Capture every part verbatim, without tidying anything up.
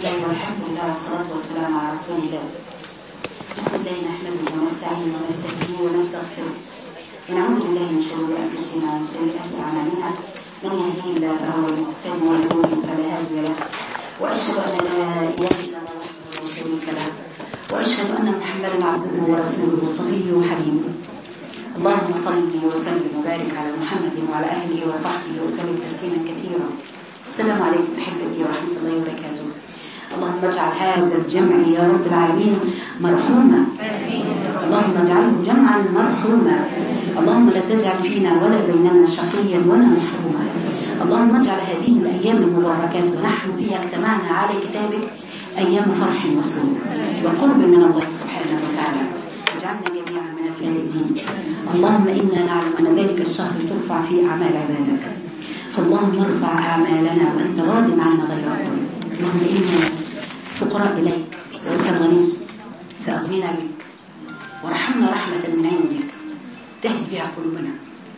الله والحمد لله والصلاة والسلام على رسول الله. بسم الله نحمده ونستعين ونستهديه ونستغفره ونعوذ بالله من شرور أنفسنا ومن سيئات أعمالنا. من يهديه الله فهو المهتدي ومن يضلل فلا هادي له. وأشهد أن لا إله إلا الله وحده لا شريك له، وأشهد أن محمدا عبده ورسوله وصفيه وحبيبه. اللهم صل وسلم وبارك على محمد وعلى أهله وصحبه وسلم تسليما كثيرا. السلام عليكم أحبتي ورحمة الله وبركاته. اللهم اجعل هذا الجمع يا رب العالمين مرحوما، اللهم اجعله جمعا مرحوما، اللهم لا تجعل فينا ولا بيننا شقيا ولا محروما. اللهم اجعل هذه الأيام المباركات ونحن فيها اجتمعنا على كتابك أيام فرح وسرور وقرب من الله سبحانه وتعالى. اجعلنا جميعا من الفائزين. اللهم إنا نعلم أن ذلك الشهر ترفع فيه أعمال عبادك، فاللهم ارفع أعمالنا وأنت راض عنا غير راض. اللهم إنا فقراء إليك وأنت الغني فأغننا بك، ورحمنا رحمة من عندك تهدي بها قلوبنا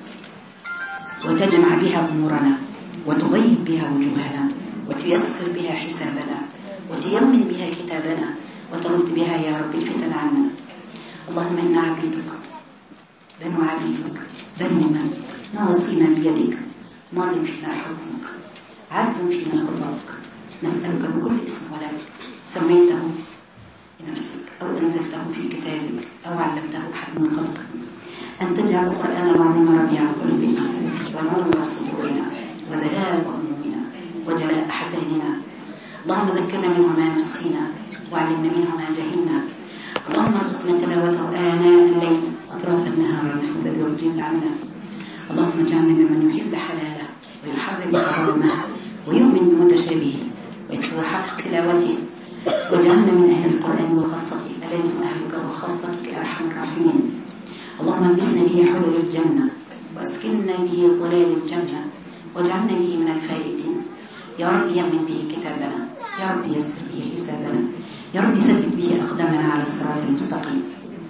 وتجمع بها أمورنا وتغيب بها وجوهنا وتيسر بها حسابنا وتيمن بها كتابنا وترد بها يا رب الفتن عنا. اللهم إنا عبيدك بنو عبيدك بنو من نواصينا بيدك، ماض فينا حكمك، عدل فينا قضاءك. نسألك بكل اسم ولك سميته لنفسك أو أنزلته في كتابك أو علمته أحد من خلقك أن تجعل القرآن العظيم ربيع قلوبنا ونور صدورنا وذهاب همومنا وجلاء أحزاننا. اللهم ذكرنا منه ما نسينا وعلمنا منه ما جهلنا. اللهم ارزقنا تلاوته آناء الليل أطراف النهار نحو الذي رجيت عنا. اللهم اجعلنا ممن يحب حلاله ويحرم حرامه ويؤمن بمتشابهه ويتلو حق تلاوته، واجعلنا من أهل القرآن وخاصته الذي هم أهلك وخاصتك يا أرحم الراحمين. اللهم البسنا به حلل الجنة واسكننا به ظلال الجنة واجعلنا به من الفائزين. يا رب يمن به كتابنا، يا رب يسر به حسابنا، يا رب ثبت به أقدامنا على الصراط المستقيم،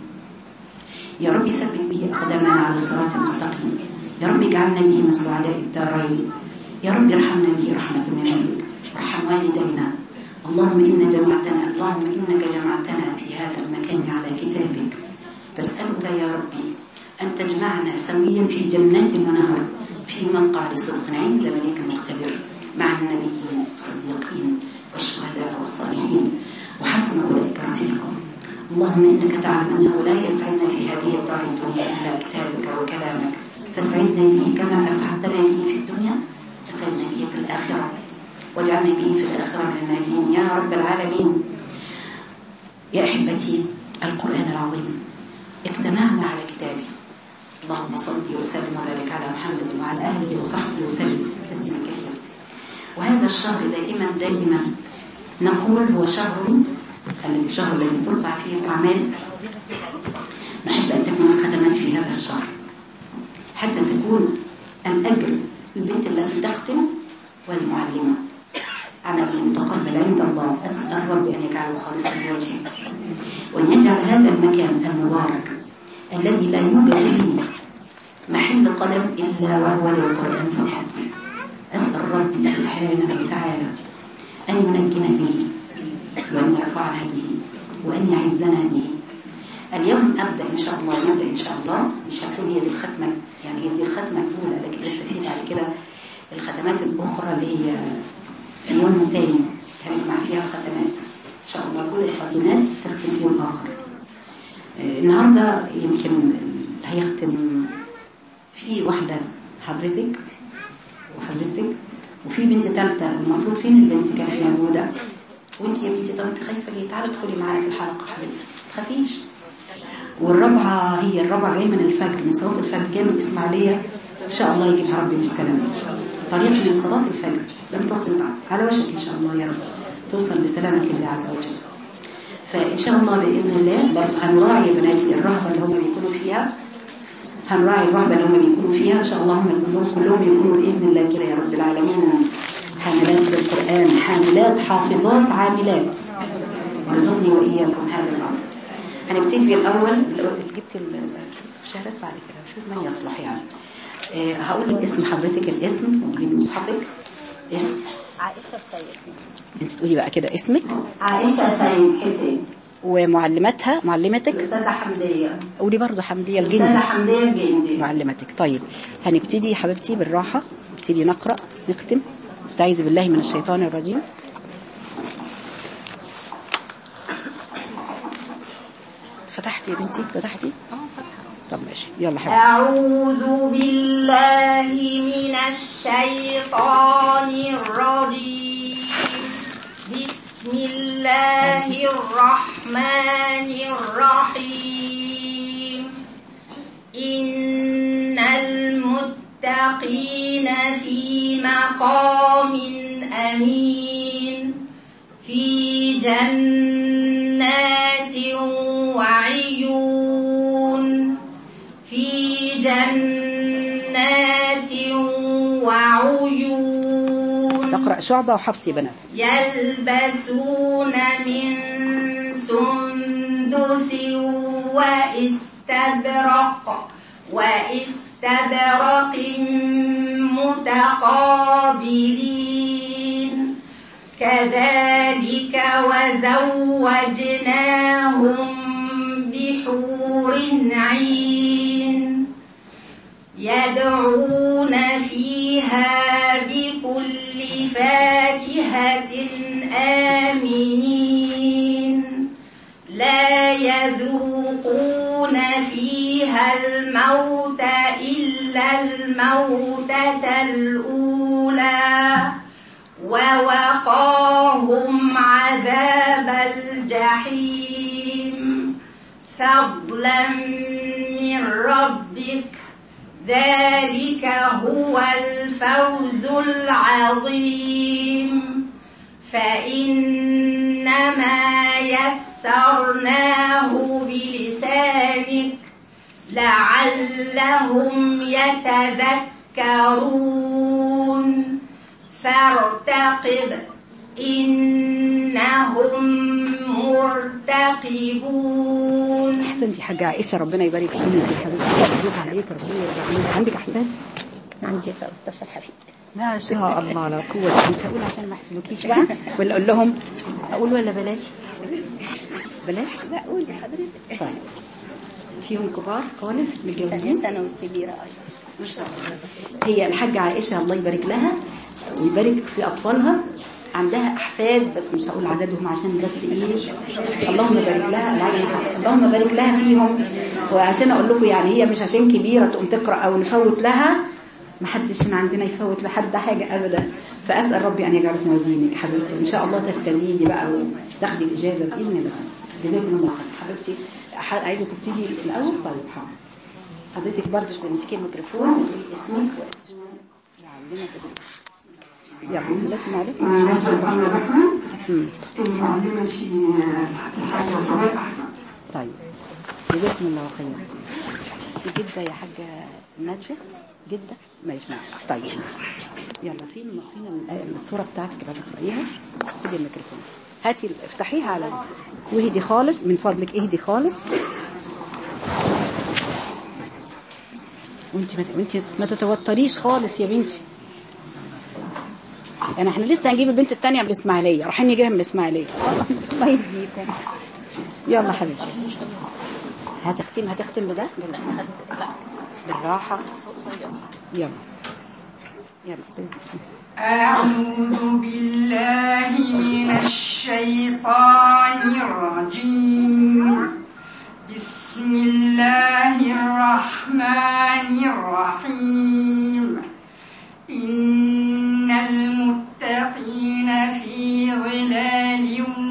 يا رب ثبت به أقدامنا على الصراط المستقيم، يا رب اجعلنا به من سعداء الدارين، يا رب ارحمنا به رحمة من عندك وارحم والدينا. اللهم إن جمعتنا اللهم إنك جمعتنا في هذا المكان على كتابك، فاسألك يا ربي أن تجمعنا سويا في جنات ونهر في مقعد صدق عند ملك مقتدر مع النبيين والصديقين والشهداء والصالحين وحسن أولئك رفيقا. اللهم إنك تعلم أنه لا يسعدنا في هذه الدار الدنيا إلا كتابك وكلامك، فاسعدنا به كما أسعدتنا به في الدنيا، أسعدنا به في الآخرة، واجعلنا به في الآخرة من الناجين يا رب العالمين. يا أحبتي، القرآن العظيم اجتمعنا على كتابه. اللهم صل وسلم وبارك على محمد وعلى آله وصحبه وسلم تسليما كثيرا. وهذا الشهر دائما دائما نقول هو شهر الذي شهر الذي ترفع فيه الأعمال. نحب أن تكون الختمات في هذا الشهر حتى تكون الأجر البنت التي تختم والمعلمة عمل متقبل عند الله. أسأل الرب أن يجعله خالصا لوجهه، وأن يجعل هذا المكان المبارك الذي لا يوجد فيه محل قدم إلا وهو للقرآن فقط. أسأل ربي سبحانه وتعالى أن ينجنا به وأن يرفعنا به وأن يعزنا به. اليوم أبدأ إن شاء الله نبدأ إن شاء الله مش هتكون هي دي الختمة، يعني هي دي الختمة الأولى، لكن لسه في بعد كده الختمات الأخرى اللي هي في يوم تاني هنجمع فيها الختمات إن شاء الله. كل الختمات تختم في يوم آخر. آه النهاردة يمكن هيختم في واحدة حضرتك وحضرتك وفي بنت ثالثة. المفروض فين البنت كانت موجودة وانت يا بنتي؟ طب انت خايفة ليه؟ تعالي ادخلي معايا في الحلقة حبيبتي، ما تخافيش. والرابعة هي الرابعة جاية من الفجر، من صلاة الفجر جاية من الإسماعيلية، إن شاء الله يجيبها ربي بالسلامة. طريق من صلاة الفجر لم تصل بعد، على وشك إن شاء الله يا رب توصل بسلامة الله عز وجل. فإن شاء الله بإذن الله هنراعي يا بناتي الرهبة اللي هم بيكونوا فيها، هنراعي الرهبة اللي هم بيكونوا فيها إن شاء الله. هم كلهم كلهم يكونوا بإذن الله كده يا رب العالمين حاملات بالقرآن، حاملات حافظات عاملات، وارزقني وإياكم هذا الأمر. هنبتدي الأول. جبت الشهادات بعد كده شوف من يصلح يعني. أه هقول لك اسم حضرتك، الاسم وجيب مصحفك، اسم عائشة السيد. انت تقولي بقى كده اسمك؟ عائشة سيد حسين. ومعلمتها معلمتك؟ الأستاذة حمدية. قولي برضو حمدية الجندي. الأستاذة حمدية الجندي معلمتك. طيب هنبتدي يا حبيبتي بالراحة، نبتدي نقرأ نختم. استعيذ بالله من الشيطان الرجيم. فتحتي يا بنتي؟ فتحتي؟ اه فتحت. طب ماشي يلا حبيبتي. أعوذ بالله من الشيطان الرجيم. بسم الله الرحمن الرحيم. إن المتقين في مقام أمين في جنات وعيون في جنات وعيون. تقرأ شعبة وحفص يا بنات. يلبسون من سندس واستبرق واستبرق متقابلين كذلك وزوجناهم بحور عين يدعون فيها بكل فاكهة آمنين لا يذوقون فيها الموت إلا الموتة الأولى ووقاهم عذاب الجحيم فضلا من ربك ذلك هو الفوز العظيم فإنما يسرناه بلسانك لعلهم يتذكرون فارتقب إنهم مرتقبون. احسنتي حاجة عائشة، ربنا يبارك فيك يا حبيبتي. مبروك عليك، ربنا يرضى عنك. عندك احفاد؟ عندي ثلاثة عشر حفيد. ما شاء الله لا قوة. مش هقول عشان ما يحسدوكيش بقى ولا اقول لهم؟ اقول ولا بلاش؟ بلاش؟ لا قولي حضرتك. طيب فيهم كبار خالص متجوزين؟ ثانية ثانوي كبيرة أيضا. ما شاء الله. هي الحاجة عائشة الله يبارك لها ويبارك في أطفالها، عندها أحفاد بس مش هقول عددهم عشان بس إيه. اللهم بارك لها، اللهم بارك لها فيهم. وعشان أقول لكم يعني هي مش عشان كبيرة تقوم تقرأ أو نفوت لها، ما حدش من عندنا يفوت لحد حاجة أبدا. فأسأل ربي أن يجعل في موازينك حبيبتي، إن شاء الله تستزيدي بقى وتاخدي الإجازة بإذن الله. جزاكم الله خير حبيبتي. عايزة تبتدي الأول؟ طيب حاضر. حضرتك برضه تمسكي الميكروفون وتقولي اسمك واسم العلمة كده. يلا لازم عليك. أنا محمد أحمد، معلمة في الحاجة صغير أحمد. طيب جزاكم الله خير. في جدة يا حاجة نادية؟ جدة؟ ماشي معاك. طيب يلا فين فين الصورة بتاعتك اللي هتقرأيها؟ خدي الميكروفون، هاتي افتحيها على واهدي خالص من فضلك، اهدي خالص. وانت انت ما تتوتريش خالص يا بنتي. يعني احنا لسه هنجيب البنت الثانيه من الاسماعيليه، رايحين نجيبها من الاسماعيليه. الله يهديكم. يلا حبيبتي هتختم هتختم بده بالراحه. يلا يلا. أعوذ بالله من الشيطان الرجيم. بسم الله الرحمن الرحيم. إن المتقين في ظلال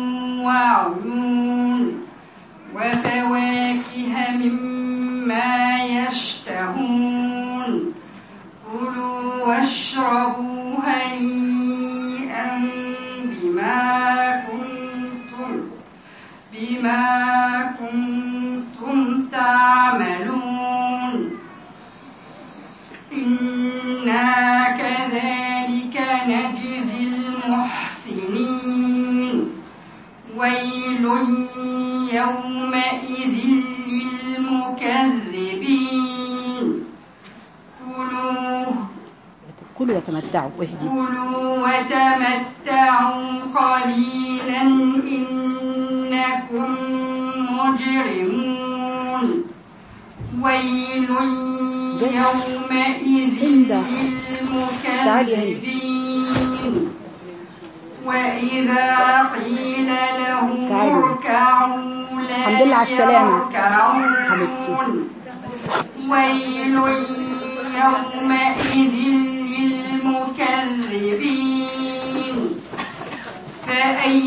وعيون وفواكه مما يشتهون كلوا واشربوا هنيئا بما كنتم بما كنتم تعملون إنا كذلك نجزي المحسنين ويل يومئذ للمكذبين كلوا كلوا وتمتعوا واهدي. كلوا وتمتعوا قليلا إنكم مجرمون. ويل يومئذ للمكذبين. وإذا قيل لهم اركعوا لا يركعون. ويل يومئذ للمكذبين. فأي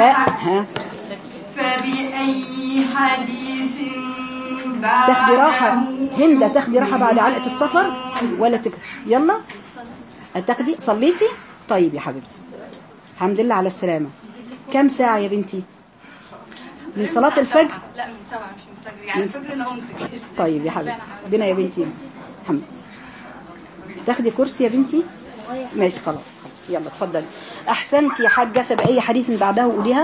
فبأي حديث تاخدي راحة هند، تاخدي راحة بعد علقة السفر ولا تك... يلا تاخدي. صليتي؟ طيب يا حبيبتي الحمد لله على السلامة. كم ساعة يا بنتي من صلاة الفجر؟ لا من سبعة مش من الفجر يعني الفجر انا قمت. طيب يا حبيبتي ربنا يا بنتي الحمد. تاخدي كرسي يا بنتي؟ ماشي خلاص خلاص يلا اتفضلي. احسنتي يا حاجة. فبأي حديث بعده قوليها.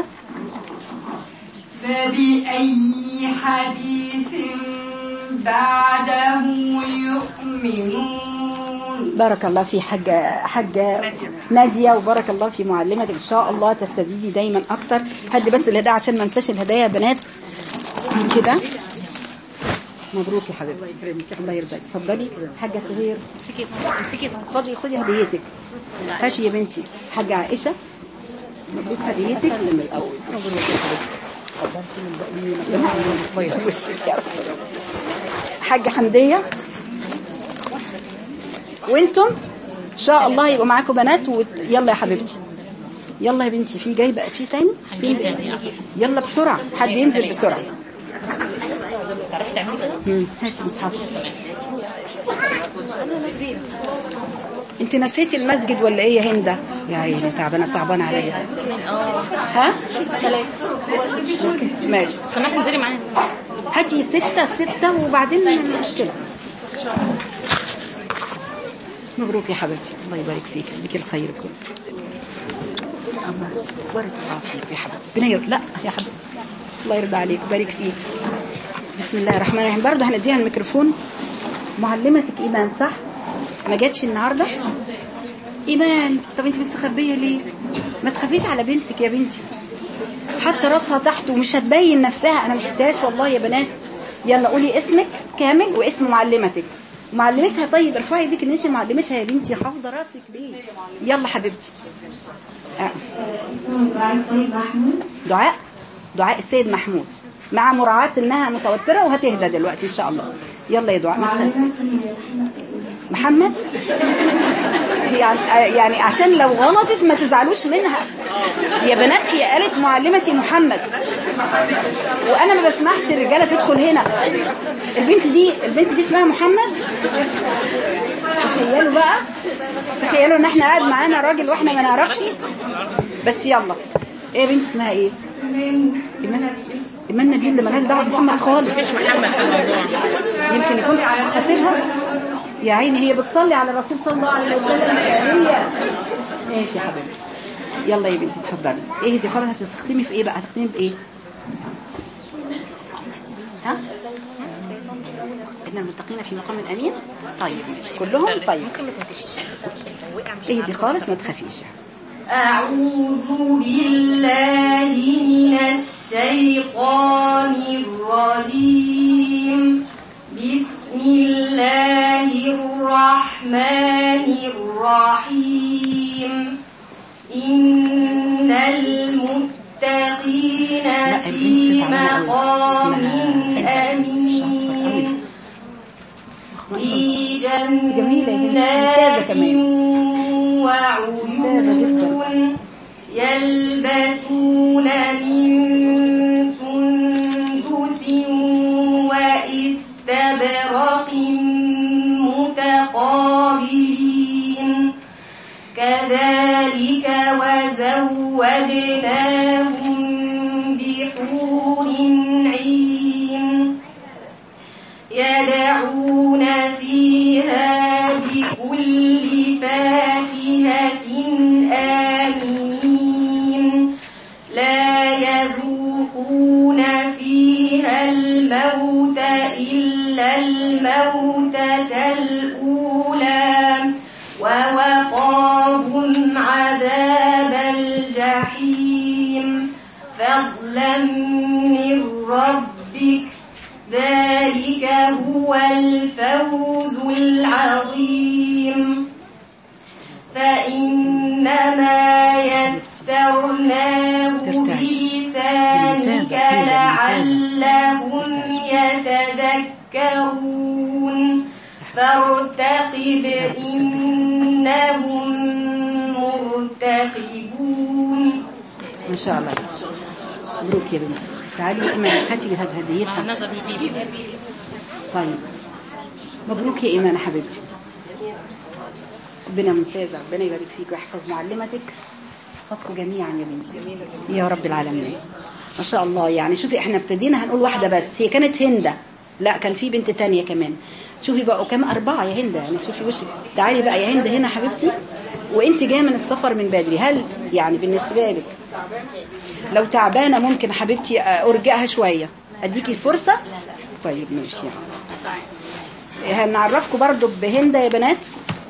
فبأي حديث بعده يؤمنون. بارك الله في حاجة حاجة نادية، وبارك الله في معلمتك إن شاء الله تستزيدي دايما أكتر. هدي بس الهدايا عشان ما ننساش الهدايا يا بنات كده. مبروك يا حبيبتي الله يرضى. اتفضلي حاجة سهير. امسكي امسكي خدي خدي هديتك. هاتي يا بنتي حاجة عائشة. مبروك هديتك. مبروك يا حبيبتي. حاجة حمدية. وانتم ان شاء الله يبقى معاكم بنات و... يلا يا حبيبتي يلا يا بنتي. في جاي بقى في تاني في... يلا بسرعة حد ينزل بسرعة. هاتي مصحف. انت نسيتي المسجد ولا ايه يا هندة؟ يا عيني تعبانة صعبانة عليا. ها ماشي سمعت نزلي معايا. هاتي ستة ستة وبعدين المشكلة. مبروك يا حبيبتي الله يبارك فيك بك الخير كله. الله بارك الله فيك يا حبيبتي. بنير لا يا حبيبتي الله يرضى عليك بارك فيك. بسم الله الرحمن الرحيم. برضه هنديها الميكروفون. معلمتك إيمان صح؟ ما جاتش النهارده؟ إيمان طب انت مستخبيه ليه؟ ما تخافيش على بنتك يا بنتي. حتى راسها تحت ومش هتبين نفسها. انا مش شفتهاش والله يا بنات. يلا قولي اسمك كامل واسم معلمتك. معلمتها طيب ارفعي ايديك ان انت معلمتها يا بنتي. حافظه راسك ليه؟ يلا حبيبتي. آه. دعاء دعاء السيد محمود مع مراعاة انها متوترة وهتهدى دلوقتي ان شاء الله. يلا يا دعاء. محمد يعني يعني عشان لو غلطت ما تزعلوش منها يا بنات. هي قالت معلمتي محمد وانا ما بسمحش الرجاله تدخل هنا. البنت دي البنت دي اسمها محمد. تخيلوا بقى تخيلوا ان احنا قاعد معانا راجل واحنا ما نعرفش. بس يلا ايه يا بنت اسمها ايه؟ ايمان. ايمان نبيل. ده مالهاش دعوه بمحمد خالص. يمكن يكون خاطرها يا عيني. هي بتصلي على الرسول صلى الله عليه وسلم. هي ماشي يا حبيبتي. يلا يا بنتي اتفضلي. ايه دي خلاص هتختمي في ايه بقى؟ هتختمي بايه؟ ها ان المتقين في مقام امين. طيب كلهم طيب. ايه دي خالص ما تخافيش. أعوذ بالله من الشيطان الرجيم. بسم الله الرحمن الرحيم. إن المتقين في مقام أمين في جنات وعيون يلبسون من سندس واستبرق متقابلين كذلك وزوجناهم بحور عين يدعون فيها بكل فاكهة آمنين لا يذوقون فيها الموت إلا الموتة الأولى ووقاهم فضلا من ربك ذلك هو الفوز العظيم فإنما يسرناه بلسانك لعلهم يتذكرون فارتقب إنهم مرتقبون. ما شاء الله مبروك يا بنتي. تعالي إيمان هاتي لي هذه هديتها. نظر الفيديو. طيب مبروك يا إيمان حبيبتي. ربنا ممتازة ربنا يبارك فيك ويحفظ معلمتك يحفظكم جميعا يا بنتي يا رب العالمين. ما شاء الله. يعني شوفي احنا ابتدينا هنقول واحدة بس هي كانت هندة لا كان في بنت تانية كمان. شوفي بقوا كام أربعة يا هندة يعني شوفي وشك. تعالي بقى يا هندة هنا حبيبتي وانت جايه من السفر من بدري. هل يعني بالنسبة لك لو تعبانة ممكن حبيبتي أرجعها شوية أديكي فرصة؟ طيب ماشي يعني. هنعرفكم برضو بهندة يا بنات.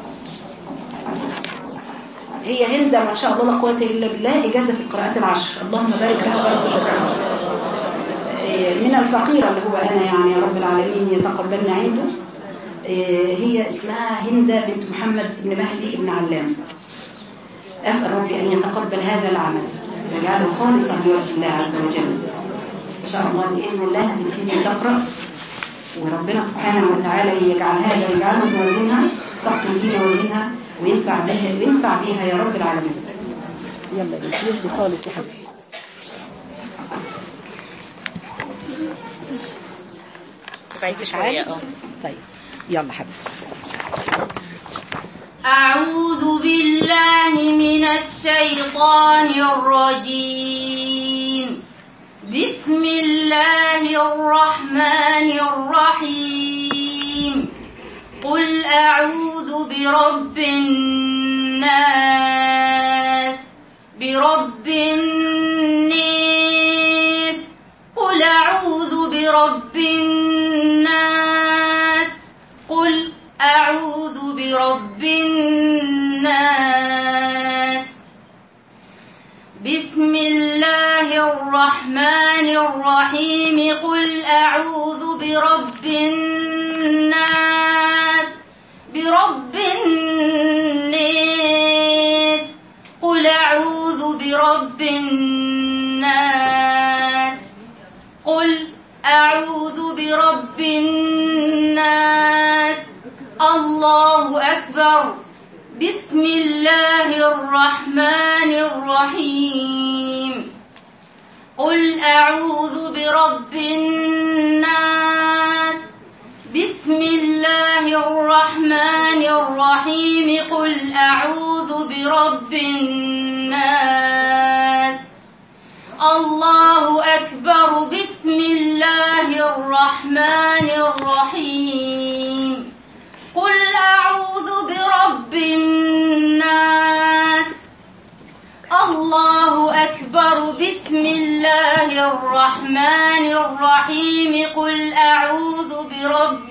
هي هندة ما شاء الله لا قوة إلا بالله إجازة في القراءات العشر. اللهم بارك لها وبارك شكرا. من الفقيرة اللي هو أنا يعني يا رب العالمين يتقبلنا عنده. هي اسمها هندة بنت محمد بن مهدي بن علام. أسأل ربي أن يتقبل هذا العمل ويجعله خالصا لوجه الله عز وجل. إن شاء الله بإذن الله هتبتدي تقرأ وربنا سبحانه وتعالى يجعل هذا يجعله موازينها سقط في موازينها وينفع بها وينفع بها يا رب العالمين. يلا بنتي يهدي خالص يا حبيبتي. بعيد شوية. طيب يلا حبيبتي. أعوذ بالله من الشيطان الرجيم. بسم الله الرحمن الرحيم. قل أعوذ برب الناس برب الناس قل أعوذ برب الناس قل أعوذ برب الناس. بسم الله الرحمن الرحيم. قل أعوذ برب الناس برب الناس قل أعوذ برب الناس قل أعوذ برب الناس. الله أكبر. بسم الله الرحمن الرحيم. قل أعوذ برب الناس. بسم الله الرحمن الرحيم. قل أعوذ برب الناس. الله أكبر. بسم الله الرحمن الرحيم. قل أعوذ برب الناس. الله أكبر. بسم الله الرحمن الرحيم. قل أعوذ برب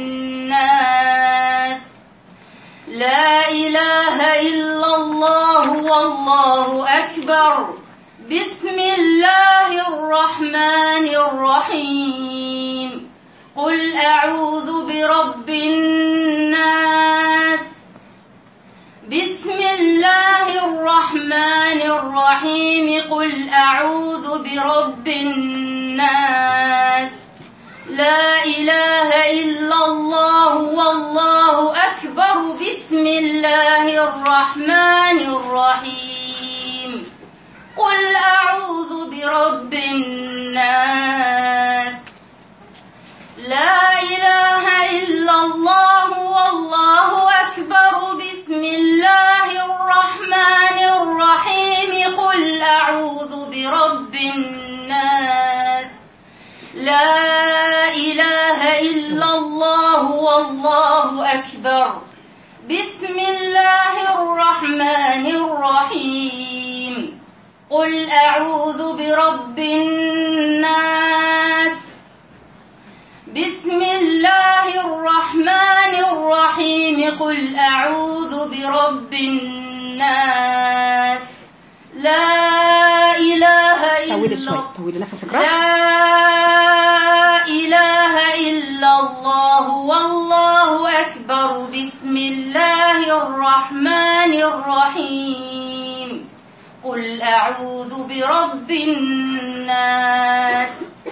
الناس. لا إله إلا الله والله أكبر. بسم الله الرحمن الرحيم. قل أعوذ برب الناس. بسم الله الرحمن الرحيم. قل أعوذ برب الناس. لا إله إلا الله والله أكبر. بسم الله الرحمن الرحيم. قل أعوذ برب الناس. لا إله إلا الله والله أكبر. بسم الله الرحمن الرحيم. قل أعوذ برب الناس. لا إله إلا الله والله أكبر. بسم الله الرحمن الرحيم. قل أعوذ برب الناس. بسم الله الرحمن الرحيم. قل أعوذ برب الناس. لا إله إلا طولي إلا شوي طولي نفسك راح. لا إله إلا الله والله أكبر. بسم الله الرحمن الرحيم. قل أعوذ برب الناس.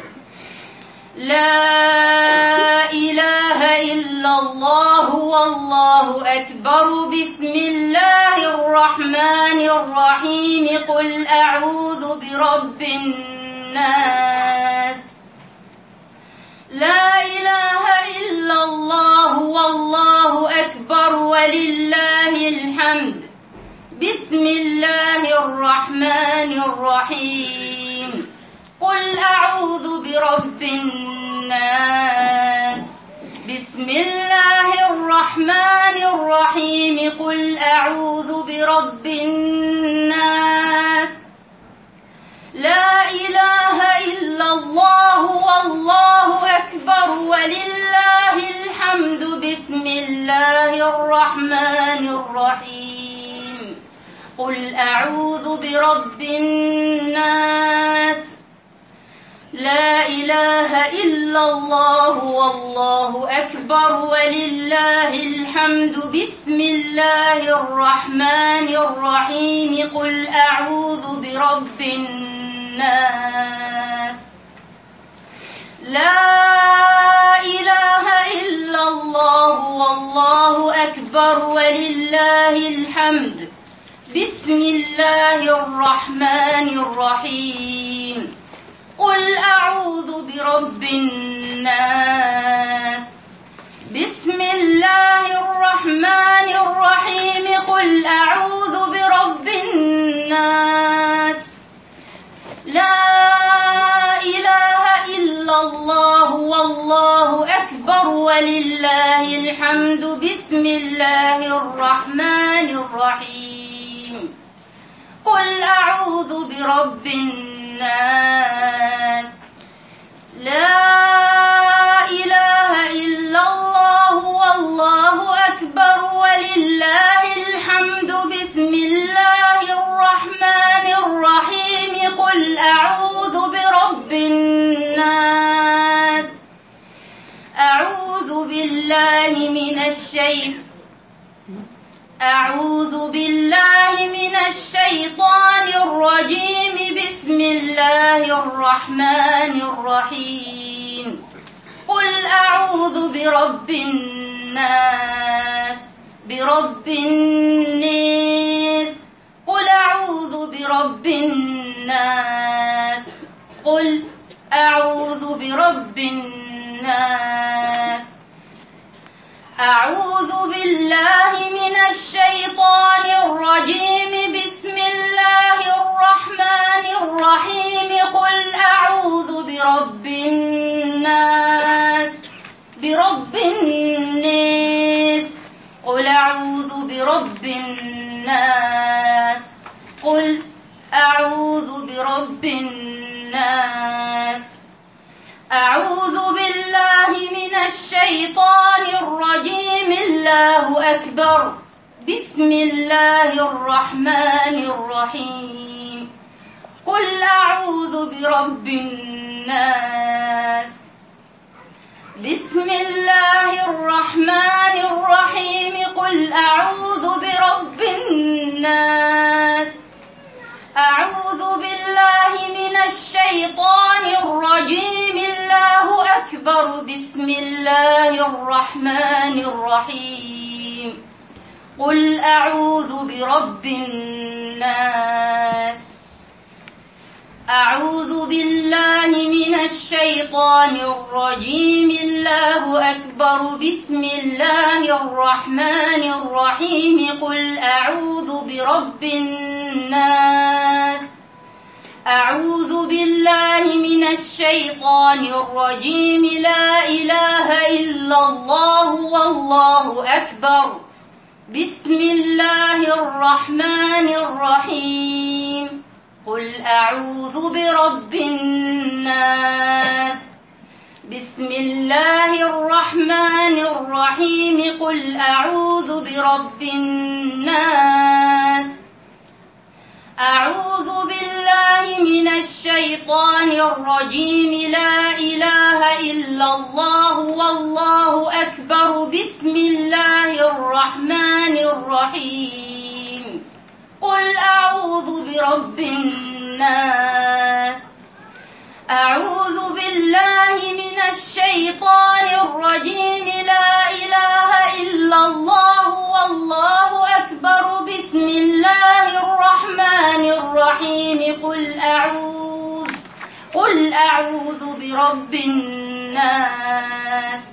لا إله إلا الله والله أكبر. بسم الله الرحمن الرحيم. قل أعوذ برب الناس. لا إله إلا الله والله أكبر ولله الحمد. بسم الله الرحمن الرحيم. قل أعوذ برب الناس. بسم الله الرحمن الرحيم. قل أعوذ برب الناس. لا إله إلا الله والله أكبر ولله الحمد. بسم الله الرحمن الرحيم. قل أعوذ برب الناس. لا إله إلا الله والله أكبر ولله الحمد. بسم الله الرحمن الرحيم. قل أعوذ برب الناس. لا إله إلا الله والله أكبر ولله الحمد. بسم الله الرحمن الرحيم. قل أعوذ برب الناس. بسم الله الرحمن الرحيم. قل أعوذ برب الناس. لا إله إلا الله والله أكبر ولله الحمد. بسم الله الرحمن الرحيم. قل أعوذ برب الناس. لا إله إلا الله والله أكبر ولله الحمد. بسم الله الرحمن الرحيم. قل أعوذ برب الناس. أعوذ بالله من الشيطان أعوذ بالله من الشيطان الرجيم. بسم الله الرحمن الرحيم. قل أعوذ برب الناس. برب الناس. قل أعوذ برب الناس. قل أعوذ برب الناس. أعوذ بالله من الشيطان الرجيم. بسم الله الرحمن الرحيم. قل أعوذ برب الناس. برب الناس. قل أعوذ برب الناس. قل أعوذ برب الناس. أعوذ بالله من الشيطان الرجيم. الله أكبر. بسم الله الرحمن الرحيم. قل أعوذ برب الناس. بسم الله الرحمن الرحيم. قل أعوذ برب الناس. أعوذ بالله من الشيطان الرجيم. الله أكبر. بسم الله الرحمن الرحيم. قل أعوذ برب الناس. أعوذ بالله من الشيطان الرجيم. الله أكبر. بسم الله الرحمن الرحيم. قل أعوذ برب الناس. أعوذ بالله من الشيطان الرجيم. لا إله إلا الله والله أكبر. بسم الله الرحمن الرحيم. قل أعوذ برب الناس. بسم الله الرحمن الرحيم. قل أعوذ برب الناس. أعوذ بالله من الشيطان الرجيم. لا إله إلا الله والله أكبر. بسم الله الرحمن الرحيم. قل أعوذ برب الناس. أعوذ بالله من الشيطان الرجيم. لا إله إلا الله والله أكبر. بسم الله الرحمن الرحيم. قل أعوذ قل أعوذ برب الناس.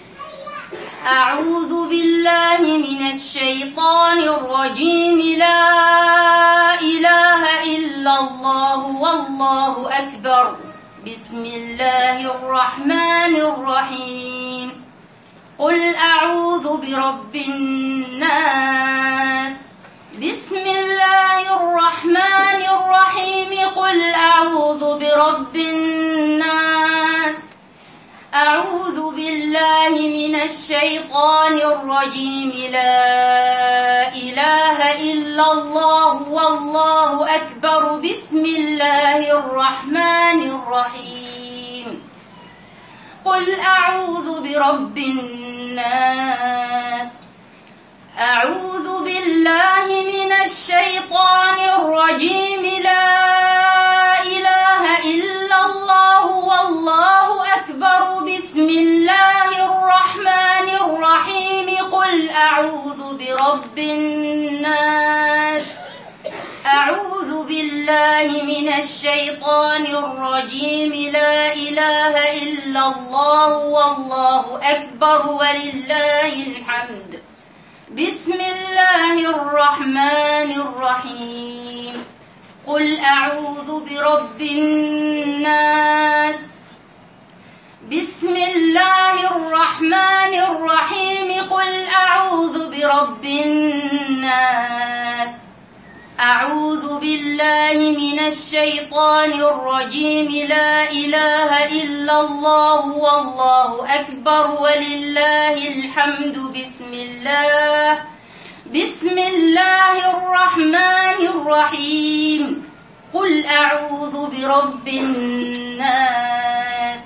أعوذ بالله من الشيطان الرجيم. لا إله إلا الله والله أكبر. بسم الله الرحمن الرحيم. قل أعوذ برب الناس. بسم الله الرحمن الرحيم. قل أعوذ برب الناس. أعوذ بالله من الشيطان الرجيم. لا إله إلا الله والله أكبر. بسم الله الرحمن الرحيم. قل أعوذ برب الناس. أعوذ بالله من الشيطان الرجيم. لا إله إلا الله والله أكبر. بسم الله الرحمن الرحيم. قل أعوذ برب الناس. أعوذ بالله من الشيطان الرجيم. لا إله إلا الله والله أكبر ولله الحمد. بسم الله الرحمن الرحيم. قل أعوذ برب الناس. بسم الله الرحمن الرحيم. قل أعوذ برب الناس. أعوذ بالله من الشيطان الرجيم. لا إله إلا الله والله أكبر ولله الحمد. بسم الله بسم الله الرحمن الرحيم. قل أعوذ برب الناس.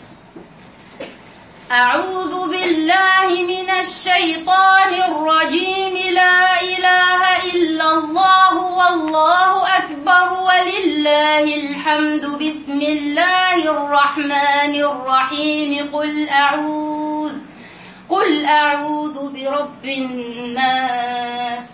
أعوذ بالله من الشيطان الرجيم. لا إله إلا الله والله أكبر ولله الحمد. بسم الله الرحمن الرحيم. قل أعوذ قل أعوذ برب الناس.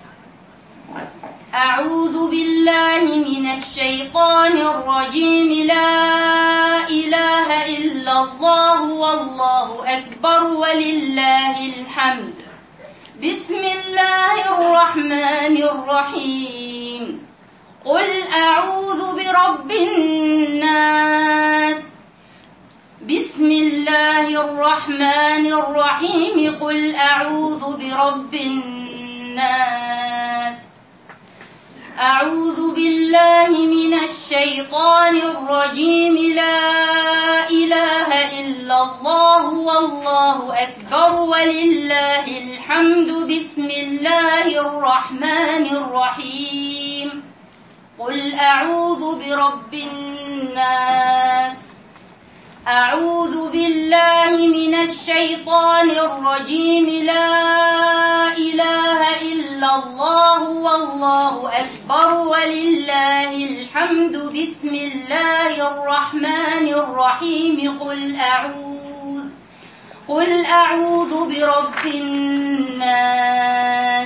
أعوذ بالله من الشيطان الرجيم. لا إله إلا الله والله أكبر ولله الحمد. بسم الله الرحمن الرحيم. قل أعوذ برب الناس. بسم الله الرحمن الرحيم. قل أعوذ برب الناس. أعوذ بالله من الشيطان الرجيم. لا إله إلا الله والله أكبر ولله الحمد. بسم الله الرحمن الرحيم. قل أعوذ برب الناس. أعوذ بالله من الشيطان الرجيم. لا إله إلا الله والله أكبر ولله الحمد. بسم الله الرحمن الرحيم. قل أعوذ قل أعوذ برب الناس.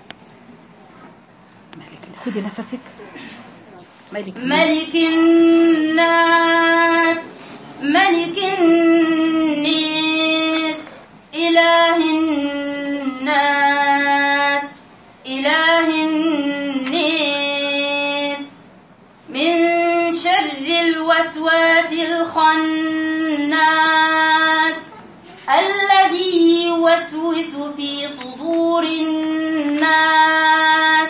خذي نفسك. ملك ملك الناس. ملك الناس. إله الناس. إله الناس. من شر الوسواس الخناس الذي يوسوس في صدور الناس.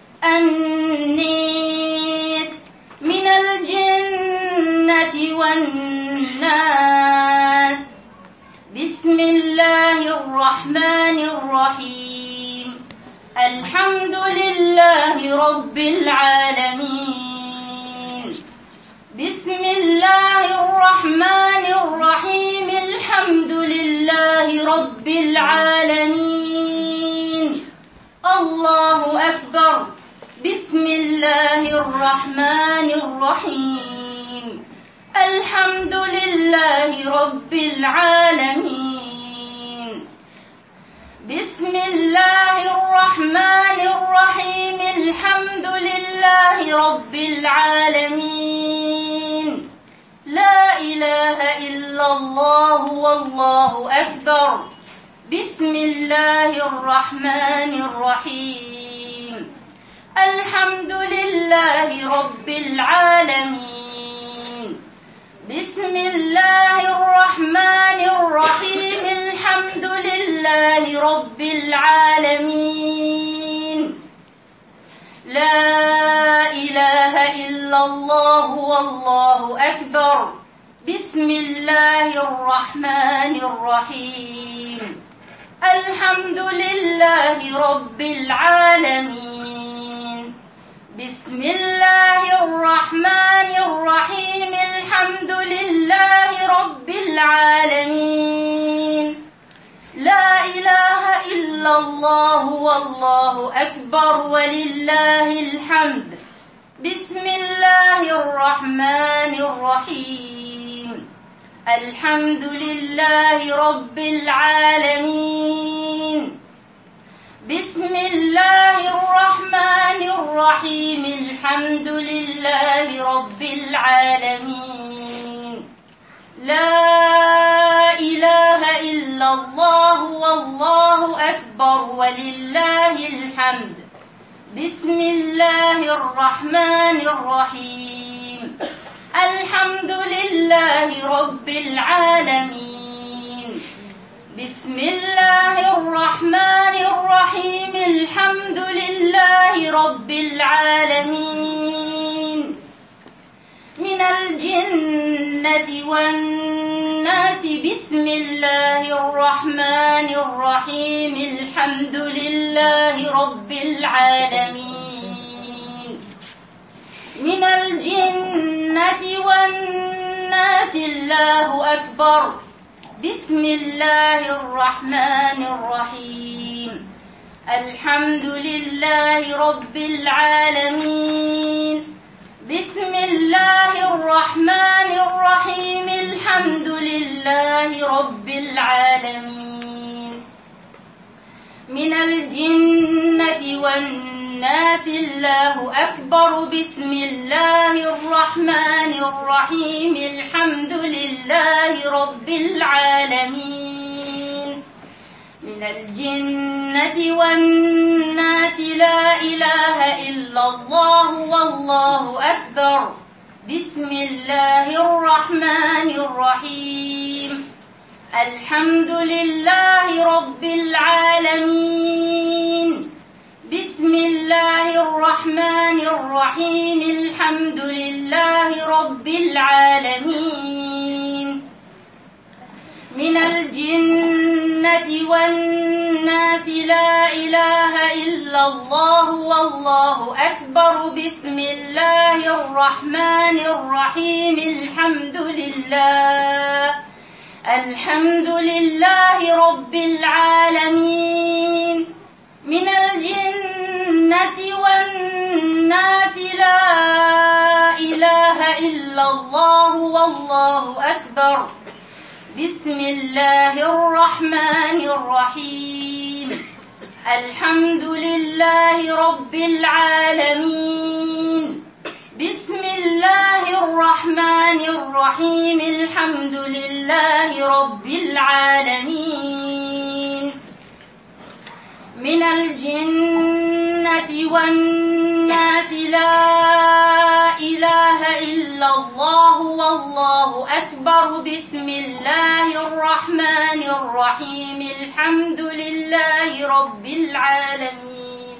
الناس من الجنة والناس. بسم الله الرحمن الرحيم. الحمد لله رب العالمين. العالمين. الله أكبر. بسم الله الرحمن الرحيم. الحمد لله رب العالمين. بسم الله الرحمن الرحيم. الحمد لله رب العالمين. لا إله إلا الله والله أكبر. بسم الله الرحمن الرحيم. الحمد لله رب العالمين. بسم الله الرحمن الرحيم. الحمد لله رب العالمين. لا إله إلا الله والله أكبر. بسم الله الرحمن الرحيم. الحمد لله رب العالمين. بسم الله الرحمن الرحيم. الحمد لله رب العالمين. لا إله إلا الله والله أكبر ولله الحمد. بسم الله الرحمن الرحيم. الحمد لله رب العالمين. بسم الله الرحمن الرحيم. الحمد لله رب العالمين. لا إله إلا الله والله أكبر ولله الحمد. بسم الله الرحمن الرحيم. الحمد لله رب العالمين. بسم الله الرحمن الرحيم. الحمد لله رب العالمين. من الجنة والناس. بسم الله الرحمن الرحيم. الحمد لله رب العالمين. من الجنة والناس. الله أكبر. بسم الله الرحمن الرحيم. الحمد لله رب العالمين. بسم الله الرحمن الرحيم. الحمد لله رب العالمين. من الجنة والناس. الله أكبر. بسم الله الرحمن الرحيم. الحمد لله رب العالمين. من الجنة والناس. لا إله إلا الله والله أكبر. بسم الله الرحمن الرحيم. الحمد لله رب العالمين. بسم الله الرحمن الرحيم. الحمد لله رب العالمين. من الجنة والناس. لا إله إلا الله والله أكبر. بسم الله الرحمن الرحيم. الحمد لله الحمد لله رب العالمين. من الجنة والناس. لا إله إلا الله والله أكبر. بسم الله الرحمن الرحيم. الحمد لله رب العالمين. بسم الله الرحمن الرحيم. الحمد لله رب العالمين. من الجنة والناس. لا إله إلا الله والله أكبر. بسم الله الرحمن الرحيم. الحمد لله رب العالمين.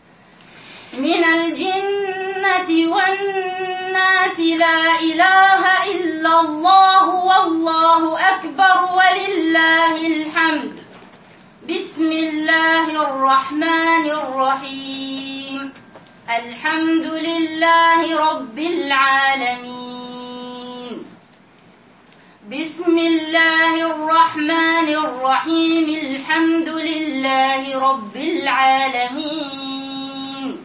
من الجنة والناس. لا إله إلا الله والله أكبر ولله الحمد. بسم الله الرحمن الرحيم. الحمد لله رب العالمين. بسم الله الرحمن الرحيم الحمد لله رب العالمين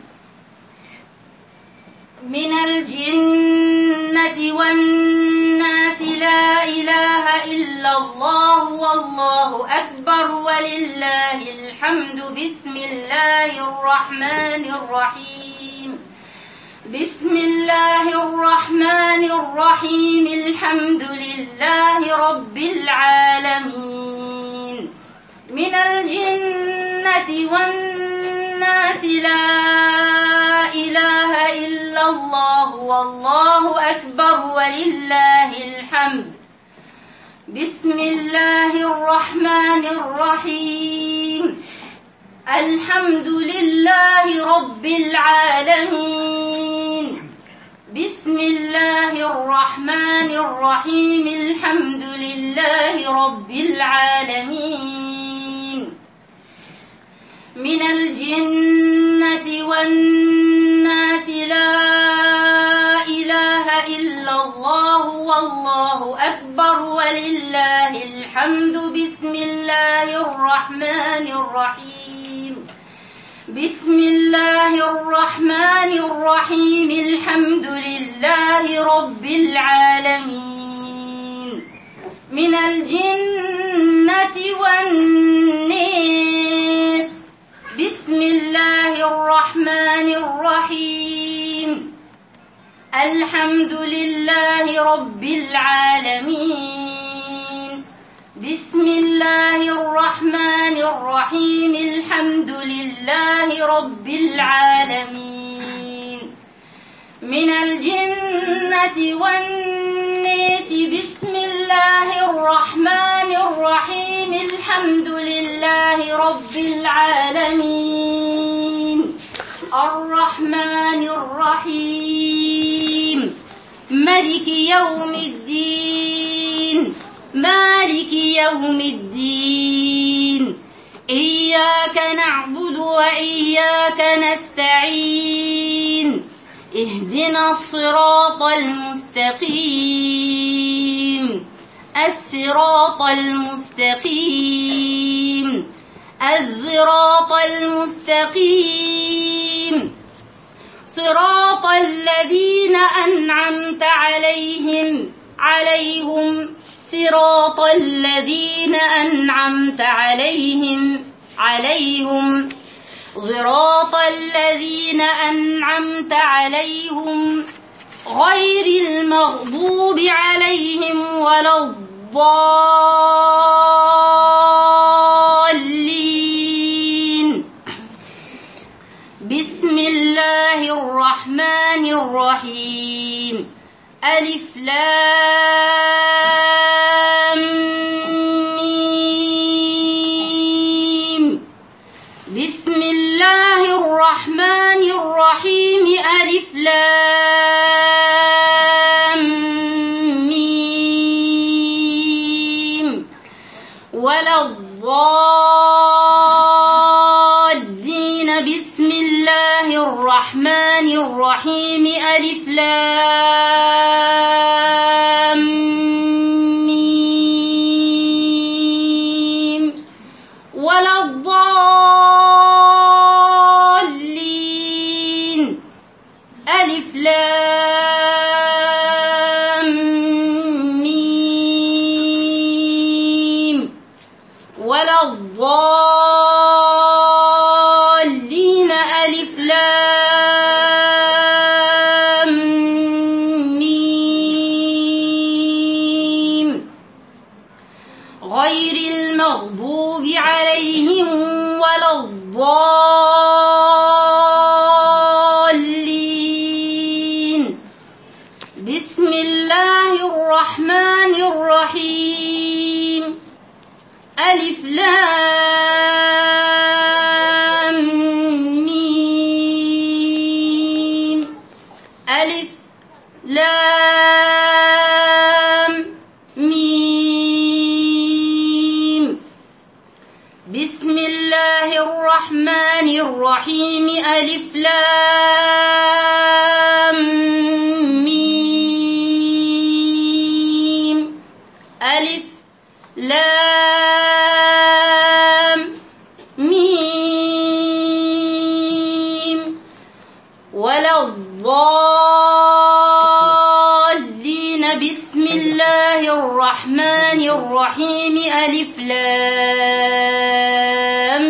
من الجنة والناس لا إله إلا الله والله أكبر ولله الحمد بسم الله الرحمن الرحيم بسم الله الرحمن الرحيم الحمد لله رب العالمين من الجنة والناس لا إله إلا الله والله أكبر ولله الحمد بسم الله الرحمن الرحيم الحمد لله رب العالمين بسم الله الرحمن الرحيم الحمد لله رب العالمين من الجنة والناس لا إله إلا الله والله أكبر ولله الحمد بسم الله الرحمن الرحيم بسم الله الرحمن الرحيم الحمد لله رب العالمين من الجنة والناس بسم الله الرحمن الرحيم الحمد لله رب العالمين بسم الله الرحمن الرحيم الحمد لله رب العالمين من الجنة والناس بسم الله الرحمن الرحيم الحمد لله رب العالمين الرحمن الرحيم مالك يوم الدين مالك يوم الدين إياك نعبد وإياك نستعين اهدنا الصراط المستقيم الصراط المستقيم الصراط المستقيم صراط الذين أنعمت عليهم عليهم صراط الذين أنعمت عليهم عليهم صراط الذين أنعمت عليهم غير المغضوب عليهم ولا الضالين بسم الله الرحمن الرحيم ألف لام ميم بسم الله الرحمن الرحيم ألف لام ميم ولا الضالين بسم الله الرحمن الرحيم ألف لام ميم ولا الضالين ألف لام ميم ولا الضالين ألف لام ميم غير المغضوب عليهم ولا الضالين بسم الله الرحمن الرحيم ألف لام ميم ألف لام ميم بسم الله الرحمن الرحيم ألف لام ميم بسم الله الرحمن الرحيم ألف لام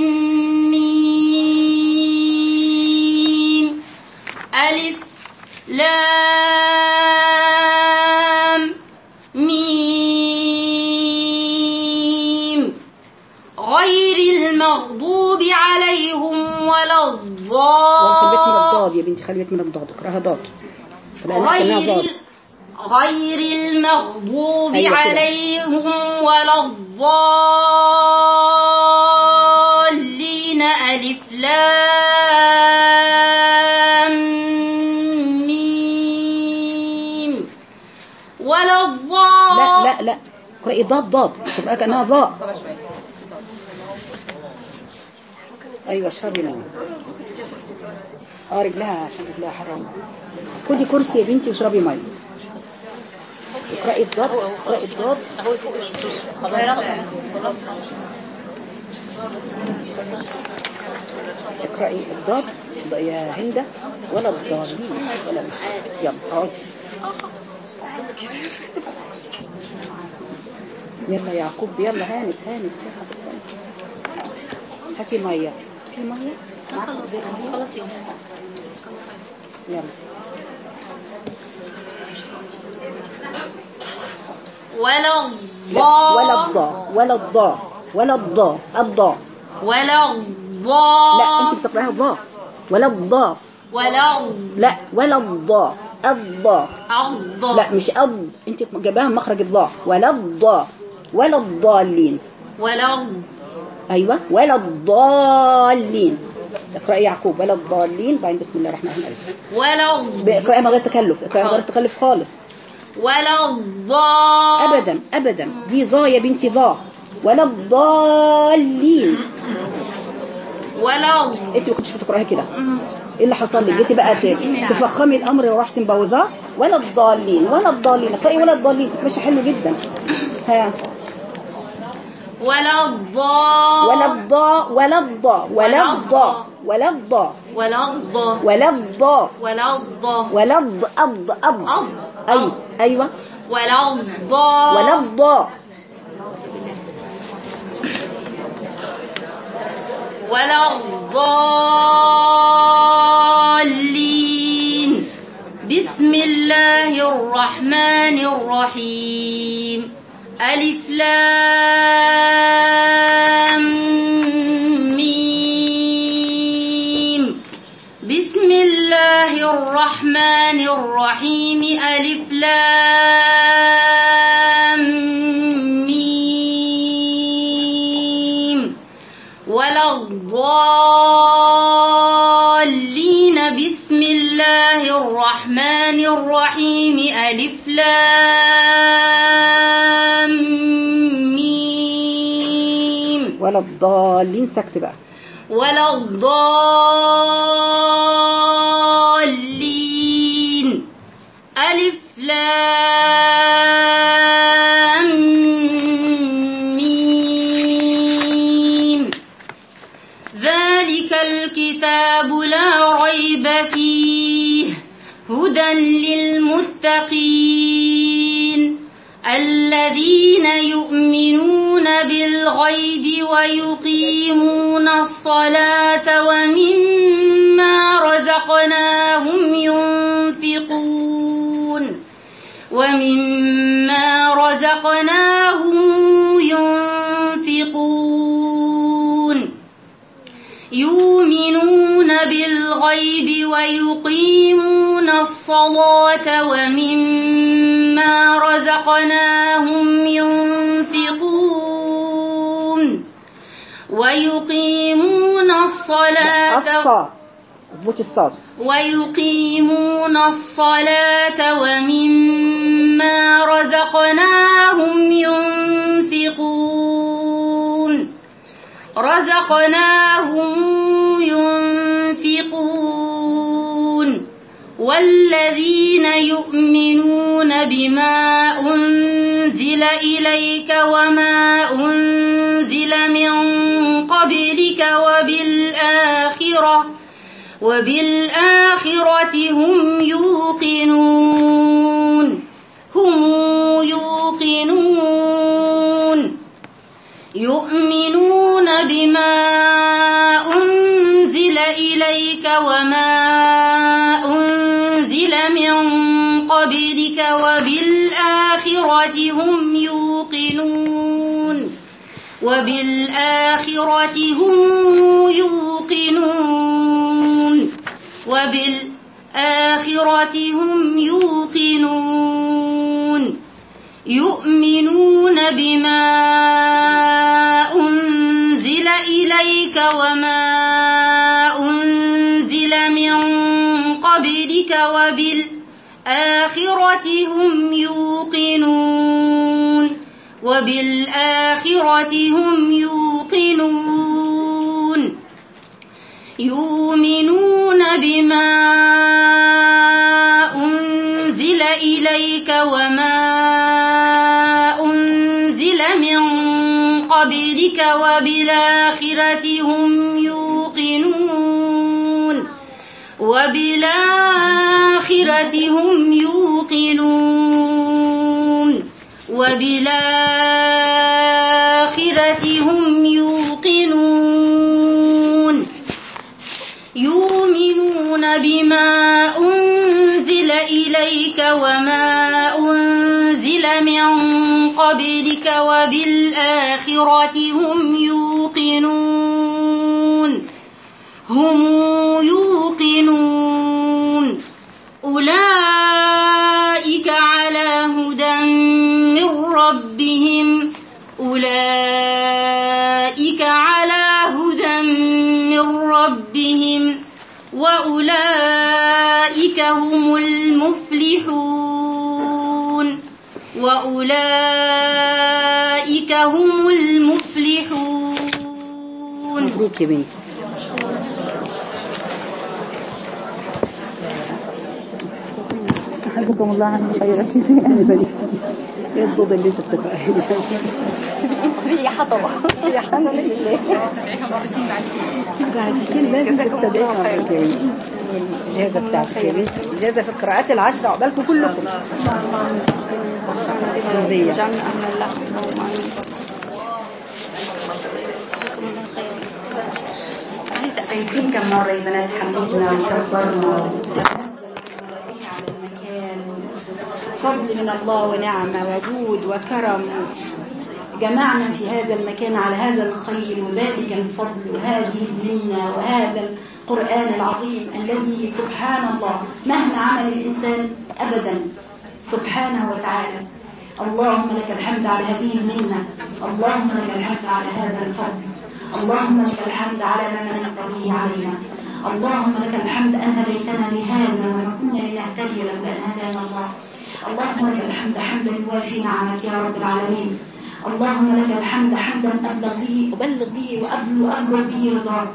ميم ألف لام ميم غير المغضوب عليهم ولا الضالين. خلي بالك من الضاد يا بنتي، خلي بالك من الضاد، اقراها ضاد. غير غير المغضوب أيوة عليهم ولا الضالين ألف لام ميم ولا الضال. لا لا لا اقرأي ضاد ضاد تبقى كأنها ضاء. ايوه اشربي منها. اه رجلها عشان رجلها حرام. خدي كرسي يا بنتي واشربي ميه. اقرأي الضاد، اقرأي الضاد. اقرأي الضاد يا هندة ولا الضالين ولا. يلا اقعدي. يلا يعقوب يلا هانت هانت هاتي ميه. في ميه خلاص يا يلا. ولا ولا الضال الضاء ولا الضاء ولا الضاء الضاء ولا الضال. لا انت بتقراها الضاء ولا الضاء ولا لا ولا الضاء الضاء الضال. لا مش أض، انت جايباها مخرج الضاء. ولا الضاء ولا الضالين. ولا ايوه ولا الضالين. اقراي يعقوب ولا الضالين بعدين بسم الله الرحمن الرحيم. ولا اقراي من غير تكلف، اقراي من غير تكلف خالص. ولا الضال. ابدا ابدا دي ضاء يا بنتي ضاء. ولا الضالين. ولا انت ما كنتش بتقراها كده. ايه اللي حصل لك؟ جيتي بقى تفخمي الامر ورحت مبوظاه. ولا الضالين ولا الضالين. اقراي ولا الضالين ماشي حلو جدا. ها ولا الضال. ولا الضاء ولا الضاء ولا الضاء ولا الضاء ولا الضال. ولا الضاء ولا الضال. ولا الض أض أض أض. أيوة أيوة ولا الضال. ولا الضاء ولا الضالين. بسم الله الرحمن الرحيم ألف لام ميم بسم الله الرحمن الرحيم ألف لام ميم ولا الضالين. بسم الله الرحمن الرحيم ألف لام ميم ولا الضالين. سكت بقى. ولا الضالين ألف لام ميم ذلك الكتاب لا ريب فيه هدى للمتقين الذين يؤمنون بالغيب ويقيمون الصلاة ومما رزقناهم ينفقون ومما رزقناهم ينفقون يؤمنون بالغيب ويقيمون الصلاة ومما رزقناهم ينفقون ويقيمون الصلاة الصاد اضبطي الصاد ويقيمون الصلاة ومما رزقناهم ينفقون رزقناهم ينفقون والذين يؤمنون بما أنزل إليك وما أنزل من قبلك وبالآخرة وبالآخرة هم يوقنون هم يؤمنون بما أنزل إليك وما أنزل من قبلك وبالآخرة هم يوقنون وبالآخرة هم يوقنون وبالآخرة هم يوقنون يؤمنون بما أنزل إليك وما أنزل من قبلك وبالآخرة هم يوقنون وبالآخرة هم يوقنون يؤمنون بما أنزل إليك وما أنزل من قبلك وبالآخرة هم يوقنون وبالآخرة هم يوقنون وبالآخرة هم يوقنون يؤمنون بما أنزل إليك وما أنزل من قبلك وبالآخرة هم يوقنون هم يوقنون أولئك على هدى من ربهم أولئك على هدى من ربهم وأولئك هم المفلحون وأولئك هم المفلحون. مبروك يا بنتي. حفظكم الله عن خير شيء. يا الضوء اللي انت بتقراها هي حطبة يا الحمد لله. بعد السن لازم تستدعي الإجازة بتاعتك يا بنتي، الإجازة في القراءات العشرة عقبالكم كلكم. شايفين كم مرة يا بنات حمدنا وكبرنا على المكان، فضل من الله ونعمة وجود وكرم جمعنا في هذا المكان على هذا الخير وذلك الفضل وهذه المنة وهذا القرآن العظيم الذي سبحان الله مهما عمل الإنسان أبدا سبحانه وتعالى. اللهم لك الحمد على هذه المنة، اللهم لك الحمد على هذا الفضل، اللهم لك الحمد على ما مننت به علينا، اللهم لك الحمد أن هديتنا لهذا وما كنا لنهتدي لولا أن هدانا الله. اللهم لك الحمد حمدا يوافي نعمك يا رب العالمين. اللهم لك الحمد حمدا أبلغ به أبلغ به وأبلغ أبلغ به رضاك.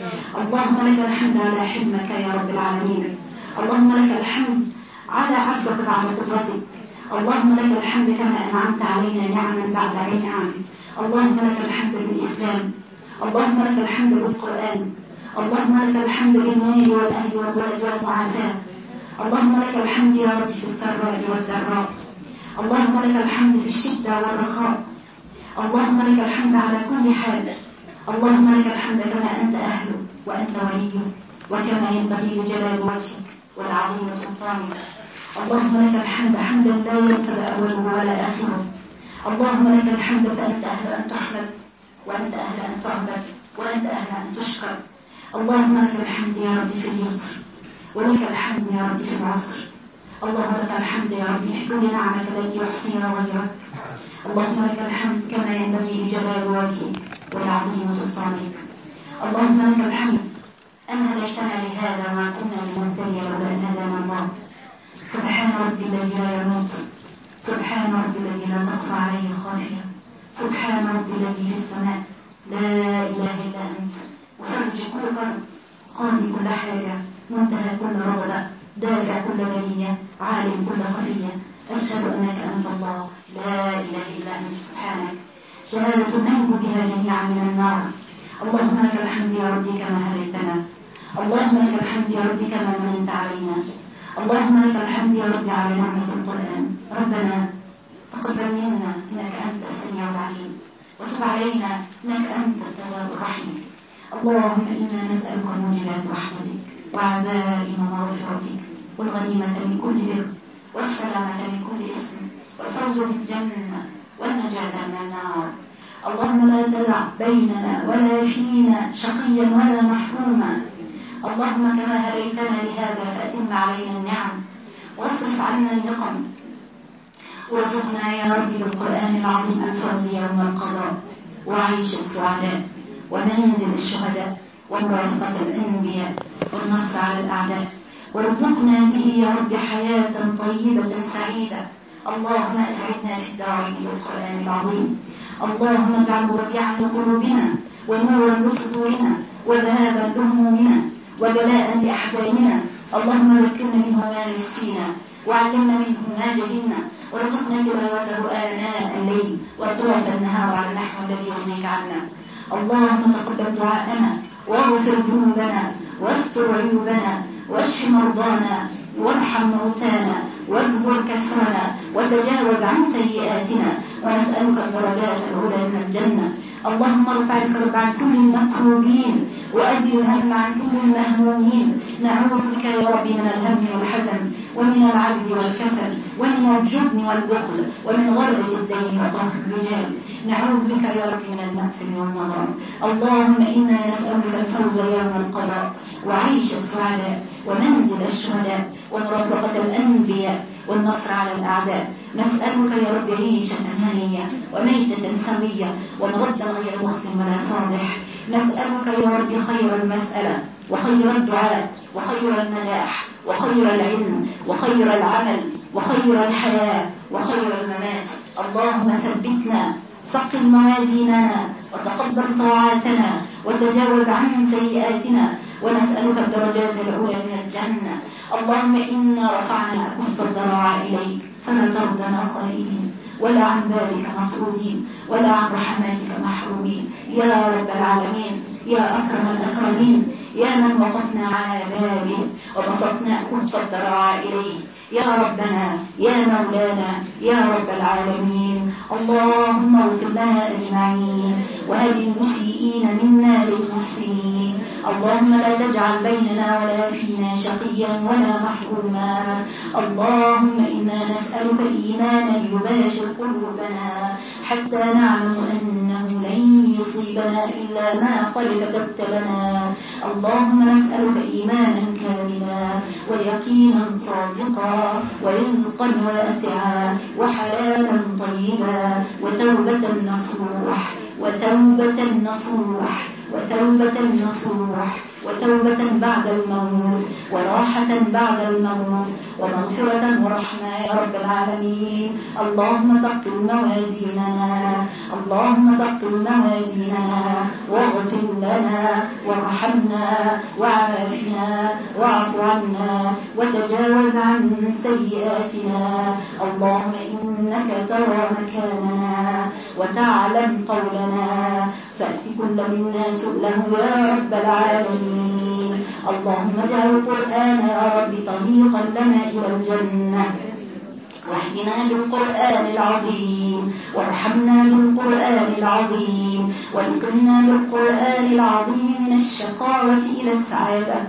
اللهم لك الحمد على حلمك يا رب العالمين. اللهم لك الحمد على عفوك بعد قدرتك. اللهم لك الحمد كما أنعمت علينا نعما بعد نعم. اللهم لك الحمد بالإسلام، اللهم لك الحمد بالقرآن، اللهم لك الحمد بالمال والأهل والولد والمعافاة. اللهم لك الحمد يا رب في السراء والضراء. اللهم لك الحمد في الشدة والرخاء. اللهم لك الحمد على كل حال. اللهم لك الحمد كما أنت أهل وأنت ولي وكما ينبغي لجلال وجهك والعظيم سلطانك. اللهم لك الحمد حمدا لا ينفذ أوله ولا آخره. اللهم لك الحمد فأنت أهل أن تحمد وأنت أهل أن تعبد وأنت أهل أن تشكر. اللهم لك الحمد يا رب في اليسر ولك الحمد يا رب في العسر. اللهم لك الحمد يا رب في كل نعمك التي يحصيها غيرك. اللهم لك الحمد كما ينبغي لجلال وجهك ولعظيم سلطانك. اللهم لك الحمد أن هديتنا لهذا وما كنا لنهتدي لولا أن هدانا الله. سبحان ربي الذي لا يموت، سبحان ربي الذي لا تخفى عليه خافية، سبحان ربي الذي في السماء، لا إله إلا أنت، مفرج كل كرب، قاضي كل حاجة، منتهى كل رغبة، دافع كل بلية، عالم كل خفية. أشهد أنك أنت الله لا إله إلا أنت سبحانك، شهادة ننجو بها جميعا من النار. اللهم لك الحمد يا ربي كما هديتنا، اللهم لك الحمد يا ربي كما مننت علينا، اللهم لك الحمد يا ربي على نعمة القرآن. ربنا تقبل منا إنك أنت السميع العليم وتب علينا إنك أنت التواب الرحيم. اللهم إنا نسألك موجبات رحمتك وعزائم مغفرتك والغنيمة من كل بر والسلامة من كل إثم والفوز بالجنة والنجاة من النار. اللهم لا تدع بيننا ولا فينا شقيا ولا محروما. اللهم كما هديتنا لهذا فأتم علينا النعم واصرف عنا النقم، وارزقنا يا رب بالقرآن العظيم الفوز يوم القضاء وعيش السعداء ومنزل الشهداء ومرافقة الأنبياء والنصر على الأعداء، وارزقنا به يا رب حياة طيبة سعيدة. اللهم أسعدنا في الدارين بالقرآن العظيم. اللهم اجعله ربيعا لقلوبنا ونورا لصدورنا وذهابا لهمومنا وجلاء لأحزاننا. اللهم ذكرنا منه ما نسينا وعلمنا منه ما جهلنا، وارزقنا تلاوته آناء الليل وأطراف النهار على النحو الذي يغنيك عنا. اللهم تقبل دعاءنا واغفر ذنوبنا واستر عيوبنا واشف مرضانا وارحم موتانا واجبر كسرنا وتجاوز عن سيئاتنا، ونسألك الدرجات العلى من الجنة. اللهم ارفع الكرب عن كل المكروبين وأزل الهم عن كل المهمومين. نعوذ بك يا رب من الهم والحزن ومن العجز والكسل ومن الجبن والبخل ومن غلبة الدين وقهر الرجال. نعوذ بك يا رب من المأثم والمغرم. اللهم إنا نسألك الفوز يوم القضاء وعيش السعداء ومنزل الشهداء ومرافقة الأنبياء والنصر على الأعداء. نسألك يا رب عيشة هنية وميتة سوية ومردا غير مخزن ولا فاضح. نسألك يا رب خير المسألة وخير الدعاء وخير النجاح وخير العلم وخير العمل وخير الحياة وخير الممات. اللهم ثبتنا، ثقل موازيننا وتقبل طاعاتنا وتجاوز عن سيئاتنا، ونسألك الدرجات العلى من الجنة. اللهم إنا رفعنا كف الذراع إليك فلا تردنا خائبين ولا عن بابك مطرودين ولا عن رحماتك محرومين يا رب العالمين، يا أكرم الأكرمين، يا من وقفنا على بابه وبسطنا كف الذراع إليه، يا ربنا يا مولانا يا رب العالمين. اللهم اغفر لنا أجمعين وهل المسيئين منا للمحسنين. اللهم لا تجعل بيننا ولا فينا شقيا ولا محروما. اللهم إنا نسألك إيمانا يباشر قلوبنا حتى نعلم أنه لن يصيبنا إلا ما قد كتبت لنا. اللهم نسألك إيمانا كاملا ويقينا صادقا ورزقا واسعا وحلالا طيبا وتوبة نصوح وتوبة نصوح وتوبة نصوح وتوبة بعد الموت وراحة بعد الموت ومغفرة ورحمة يا رب العالمين. اللهم ثقل موازيننا، اللهم ثقل موازيننا واغفر لنا وارحمنا وعافنا واعف عنا وتجاوز عن سيئاتنا. اللهم إنك ترى مكاننا وتعلم قولنا فأت كل منا سؤله يا رب العالمين. اللهم اجعل القرآن يا رب طريقا لنا إلى الجنة، واهدنا بالقرآن العظيم وارحمنا بالقرآن العظيم وانقذنا بالقرآن العظيم من الشقاوة إلى السعادة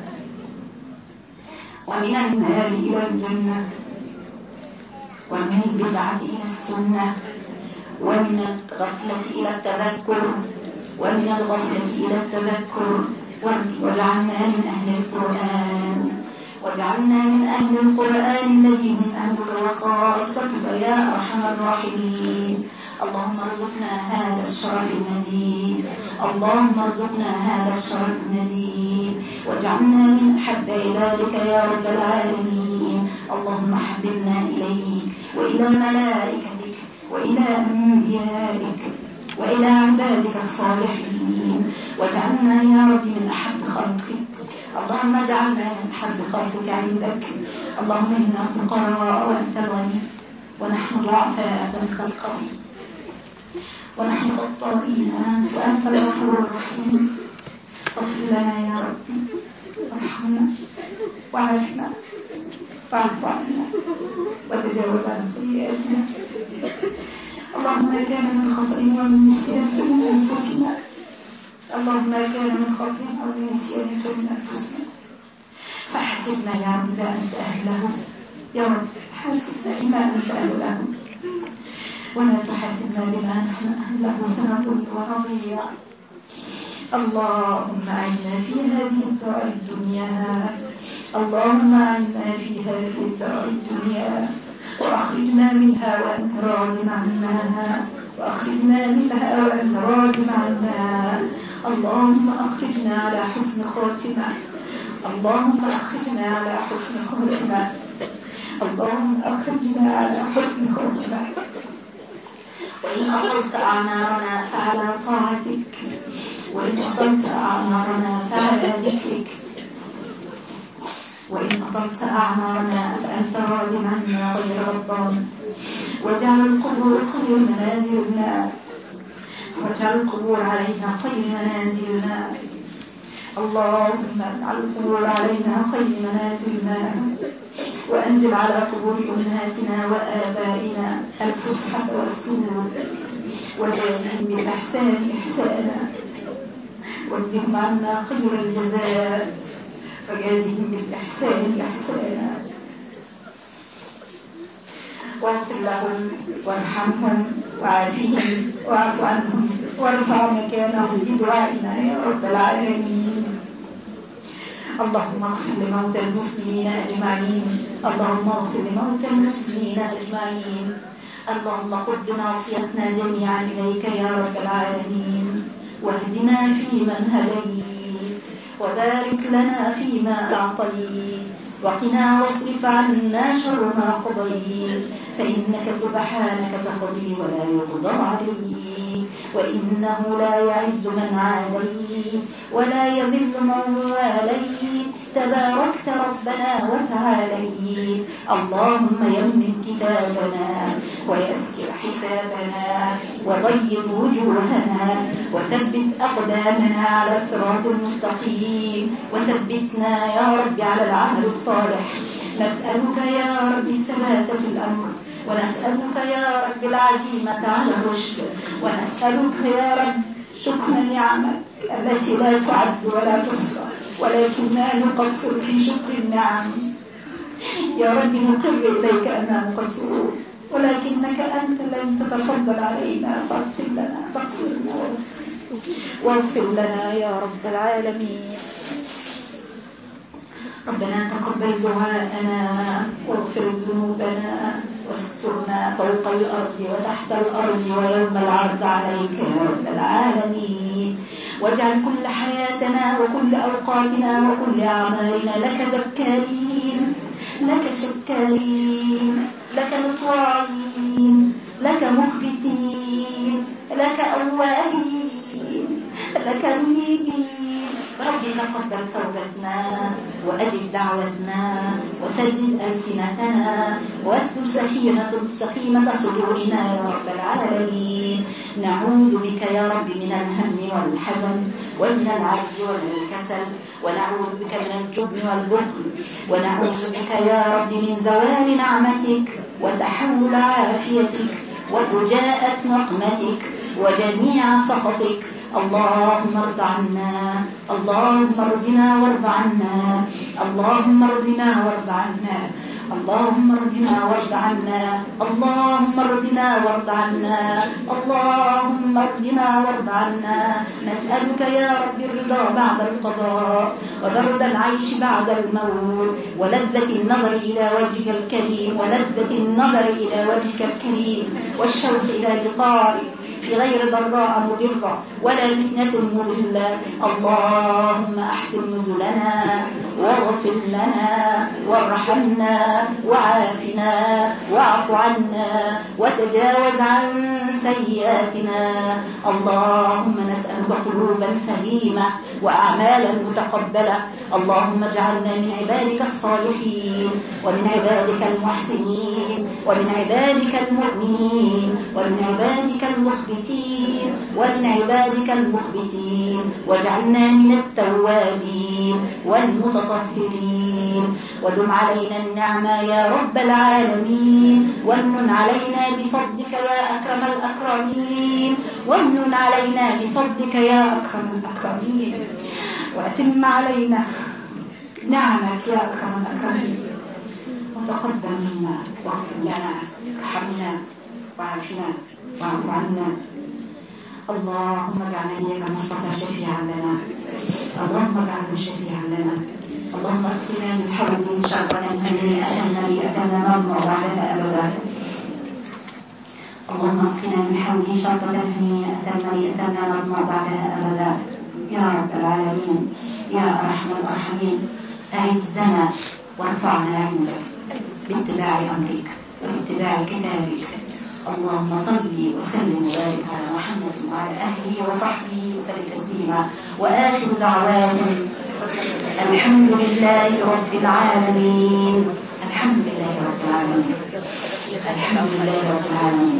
ومن النار إلى الجنة ومن البدعة إلى السنة ومن الغفلة إلى التذكر ومن الغفلة إلى التذكر. واجعلنا من أهل القرآن واجعلنا من أهل القرآن الذي هم أهلك وخاصتك يا أرحم الراحمين. اللهم ارزقنا هذا الشرف المجيد، اللهم ارزقنا هذا الشرف المجيد واجعلنا من أحب عبادك يا رب العالمين. اللهم حببنا إليك وإلى ملائكتك وإلى أنبيائك وإلى عبادك الصالحين، واجعلنا يا رب من أحب خلقك. اللهم اجعلنا من أحب خلقك عندك. اللهم إنا فقراء وأنت الغني ونحن ضعفاء وأنت القوي ونحن خطائين وأنت الغفور الرحيم. فاغفر لنا يا رب وارحمنا وعافنا واعف عنا وتجاوز عن سيئاتنا. اللهم ما كان من خطأ ومن نسيان فمن أنفسنا اللهم ما كان من خطأ أو من نسيان فمن أنفسنا فحسبنا يا رب أنت أهله يا رب حاسبنا بما أنت أهله ولا تحاسبنا بما نحن أهله فنضل ونضيع اللهم أعنا في هذه الدار الدنيا اللهم أعنا في هذه الدار الدنيا وأخرجنا منها وأنت راض عنا وأخرجنا منها وأنت راض عنا اللهم أخرجنا على حسن خاتمة اللهم أخرجنا على حسن خاتمة اللهم أخرجنا على حسن خاتمة وإن أطلت أعمارنا فعلى طاعتك وإن أطلت أعمارنا فعلى ذكرك وإن أطلت أعمارنا فأنت راض عنا غير غضبان واجعل القبور خير منازلنا واجعل القبور علينا خير منازلنا اللهم اجعل القبور علينا خير منازلنا وأنزل على قبور أمهاتنا وآبائنا الفسحة والسرور وجازهم بالإحسان إحسانا واجزهم عنا خير الجزاء وجازهم بالإحسان إحسانا واغفر لهم وارحمهم وعافهم واعف عنهم وارفع مكانهم بدعائنا يا رب العالمين اللهم اغفر لموتى المسلمين أجمعين اللهم اغفر لموتى المسلمين أجمعين اللهم خذ بناصيتنا جميعا إليك يا رب العالمين واهدنا فيمن هديت وبارك لنا فيما أعطيت وقنا واصرف عنا شر ما قضيت فإنك سبحانك تقضي ولا يقضى عليك وإنه لا يعز من عاديت ولا يذل من واليت تباركت ربنا وتعاليت اللهم يمن كتابنا ويسر حسابنا وبيض وجوهنا وثبت أقدامنا على الصراط المستقيم وثبتنا يا رب على العمل الصالح نسألك يا رب الثبات في الأمر ونسألك يا رب العزيمة على الرشد ونسألك يا رب شكر نعمك التي لا تعد ولا تحصى ولكننا نقصر في شكر النعم يا رب نقر إليك أننا مقصرون ولكنك أنت لن تتفضل علينا فاغفر لنا تقصيرنا واغفر لنا يا رب العالمين ربنا تقبل دعاءنا واغفر ذنوبنا واسترنا فوق الأرض وتحت الأرض ويوم العرض عليك يا رب العالمين واجعل كل حياتنا وكل أوقاتنا وكل أعمالنا لك ذكارين لك شكارين لك مطواعين لك مخبتين لك أواهين لك منيبين رب تقبل توبتنا وأجب دعوتنا وسدد ألسنتنا واسلل سخيمة سخيمة صدورنا يا رب العالمين نعوذ بك يا رب من الهم والحزن ومن العجز والكسل ونعوذ بك من الجبن والبخل ونعوذ بك يا رب من زوال نعمتك وتحول عافيتك وفجاءة نقمتك وجميع سخطك اللهم ارض عنا اللهم ارضنا وارض عنا اللهم ارضنا وارض عنا اللهم ارضنا وارض عنا اللهم ارضنا وارض عنا اللهم ارضنا وارض عنا نسألك يا رب الرضا بعد القضاء وبرد العيش بعد الموت ولذة النظر إلى وجهك الكريم ولذة النظر إلى وجهك الكريم والشوق إلى لقائك في غير ضراء مضرة ولا فتنة مضلة اللهم أحسن نزلنا واغفر لنا وارحمنا وعافنا واعف عنا وتجاوز عن سيئاتنا اللهم نسألك قلوبا سليمة وأعمالا متقبلة اللهم اجعلنا من عبادك الصالحين ومن عبادك المحسنين ومن عبادك المؤمنين ومن عبادك المخبتين ومن عبادك المخبتين واجعلنا من التوابين والمتطهرين ودم علينا النعمة يا رب العالمين وامنن علينا بفضلك يا أكرم الأكرمين وامنن علينا بفضلك يا أكرم الأكرمين وأتم علينا نعمك يا أكرم الأكرمين وتقبل منا واغفر لنا ارحمنا وعافنا واعف عنا. اللهم اجعل نبيك المصطفى شفيعا لنا اللهم اجعله شفيعا لنا. اللهم اسقنا من حوض شربة هنيئة مريئة نضمع بعدها أبدا. اللهم اسقنا من حوض شربة هنيئة مريئة نضمع بعدها أبدا يا رب العالمين يا أرحم الراحمين. أعزنا وارفعنا عندك باتباع أمرك واتباع كتابك. اللهم صل وسلم وبارك على محمد وعلى أهله وصحبه وسلم تسليما. وآخر دعواهم الحمد لله رب العالمين. الحمد لله رب العالمين. الحمد لله رب العالمين.